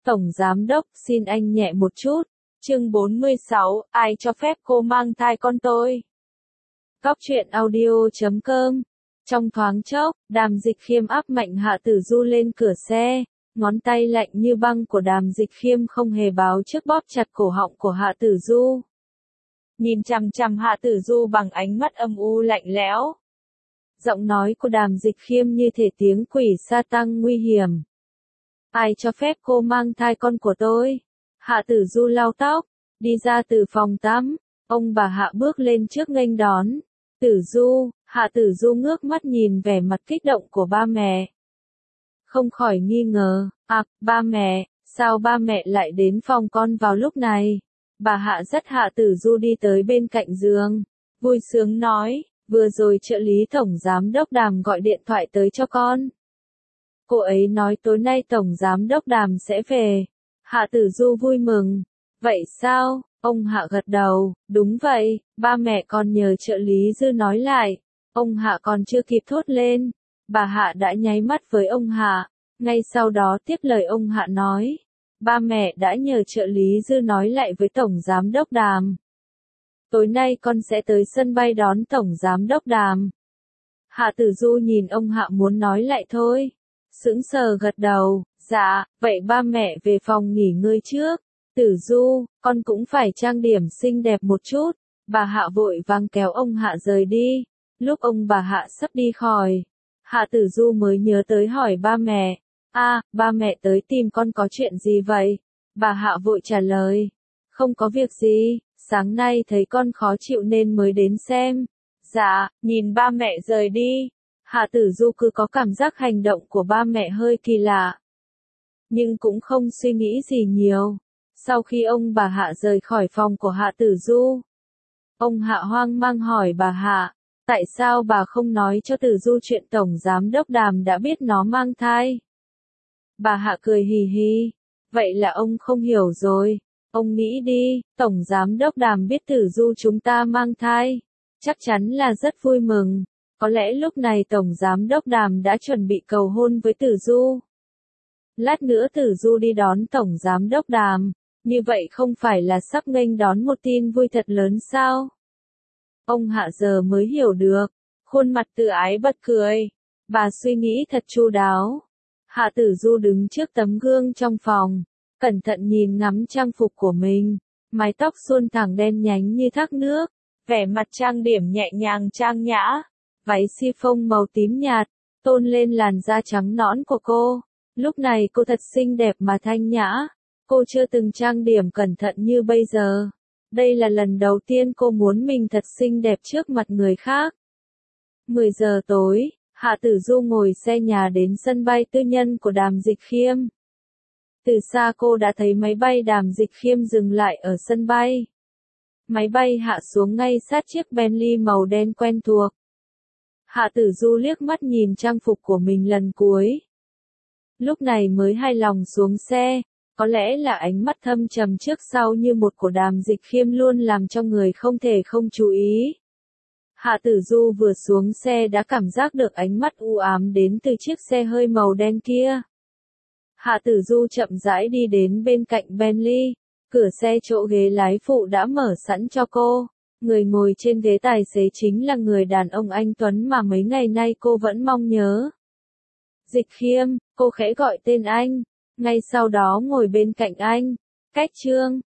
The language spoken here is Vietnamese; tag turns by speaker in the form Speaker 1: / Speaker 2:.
Speaker 1: Tổng Giám Đốc, xin anh nhẹ một chút. Chương 46, ai cho phép cô mang thai con tôi? Cóc truyện audio.com. Trong thoáng chốc, Đàm Dịch Khiêm áp mạnh Hạ Tử Du lên cửa xe, ngón tay lạnh như băng của Đàm Dịch Khiêm không hề báo trước bóp chặt cổ họng của Hạ Tử Du. Nhìn chằm chằm Hạ Tử Du bằng ánh mắt âm u lạnh lẽo. Giọng nói của Đàm Dịch Khiêm như thể tiếng quỷ sa tăng nguy hiểm. Ai cho phép cô mang thai con của tôi? Hạ Tử Du lau tóc, đi ra từ phòng tắm, ông bà Hạ bước lên trước nghênh đón. Tử Du, Hạ Tử Du ngước mắt nhìn vẻ mặt kích động của ba mẹ. Không khỏi nghi ngờ, ba mẹ, sao ba mẹ lại đến phòng con vào lúc này? Bà Hạ dắt Hạ Tử Du đi tới bên cạnh giường, vui sướng nói, vừa rồi trợ lý Tổng Giám Đốc Đàm gọi điện thoại tới cho con. Cô ấy nói tối nay Tổng Giám Đốc Đàm sẽ về. Hạ Tử Du vui mừng. Vậy sao? Ông Hạ gật đầu, đúng vậy, ba mẹ con nhờ trợ lý Dư nói lại. Ông Hạ còn chưa kịp thốt lên. Bà Hạ đã nháy mắt với ông Hạ, ngay sau đó tiếp lời ông Hạ nói. Ba mẹ đã nhờ trợ lý Dư nói lại với Tổng Giám Đốc Đàm. Tối nay con sẽ tới sân bay đón Tổng Giám Đốc Đàm. Hạ Tử Du nhìn ông Hạ muốn nói lại thôi. Sững sờ gật đầu, dạ, vậy ba mẹ về phòng nghỉ ngơi trước. Tử Du, con cũng phải trang điểm xinh đẹp một chút. Bà Hạ vội vàng kéo ông Hạ rời đi. Lúc ông bà Hạ sắp đi khỏi, Hạ Tử Du mới nhớ tới hỏi ba mẹ. Ba mẹ tới tìm con có chuyện gì vậy? Bà Hạ vội trả lời. Không có việc gì, sáng nay thấy con khó chịu nên mới đến xem. Dạ, nhìn ba mẹ rời đi. Hạ Tử Du cứ có cảm giác hành động của ba mẹ hơi kỳ lạ. Nhưng cũng không suy nghĩ gì nhiều. Sau khi ông bà Hạ rời khỏi phòng của Hạ Tử Du, ông Hạ hoang mang hỏi bà Hạ, tại sao bà không nói cho Tử Du chuyện Tổng Giám Đốc Đàm đã biết nó mang thai? Bà Hạ cười hì hì, vậy là ông không hiểu rồi. Ông nghĩ đi, Tổng Giám Đốc Đàm biết Tử Du chúng ta mang thai, chắc chắn là rất vui mừng. Có lẽ lúc này Tổng Giám Đốc Đàm đã chuẩn bị cầu hôn với Tử Du. Lát nữa Tử Du đi đón Tổng Giám Đốc Đàm, như vậy không phải là sắp nghênh đón một tin vui thật lớn sao? Ông Hạ giờ mới hiểu được, khuôn mặt tự ái bật cười. Bà suy nghĩ thật chu đáo. Hạ Tử Du đứng trước tấm gương trong phòng, cẩn thận nhìn ngắm trang phục của mình, mái tóc suôn thẳng đen nhánh như thác nước, vẻ mặt trang điểm nhẹ nhàng trang nhã, váy chiffon màu tím nhạt, tôn lên làn da trắng nõn của cô. Lúc này cô thật xinh đẹp mà thanh nhã, cô chưa từng trang điểm cẩn thận như bây giờ. Đây là lần đầu tiên cô muốn mình thật xinh đẹp trước mặt người khác. 10 giờ tối, Hạ Tử Du ngồi xe nhà đến sân bay tư nhân của Đàm Dịch Khiêm. Từ xa cô đã thấy máy bay Đàm Dịch Khiêm dừng lại ở sân bay. Máy bay hạ xuống ngay sát chiếc Bentley màu đen quen thuộc. Hạ Tử Du liếc mắt nhìn trang phục của mình lần cuối. Lúc này mới hài lòng xuống xe, có lẽ là ánh mắt thâm trầm trước sau như một của Đàm Dịch Khiêm luôn làm cho người không thể không chú ý. Hạ Tử Du vừa xuống xe đã cảm giác được ánh mắt u ám đến từ chiếc xe hơi màu đen kia. Hạ Tử Du chậm rãi đi đến bên cạnh Bentley, cửa xe chỗ ghế lái phụ đã mở sẵn cho cô. Người ngồi trên ghế tài xế chính là người đàn ông anh tuấn mà mấy ngày nay cô vẫn mong nhớ. Dịch Khiêm, cô khẽ gọi tên anh, ngay sau đó ngồi bên cạnh anh. Cách Trương,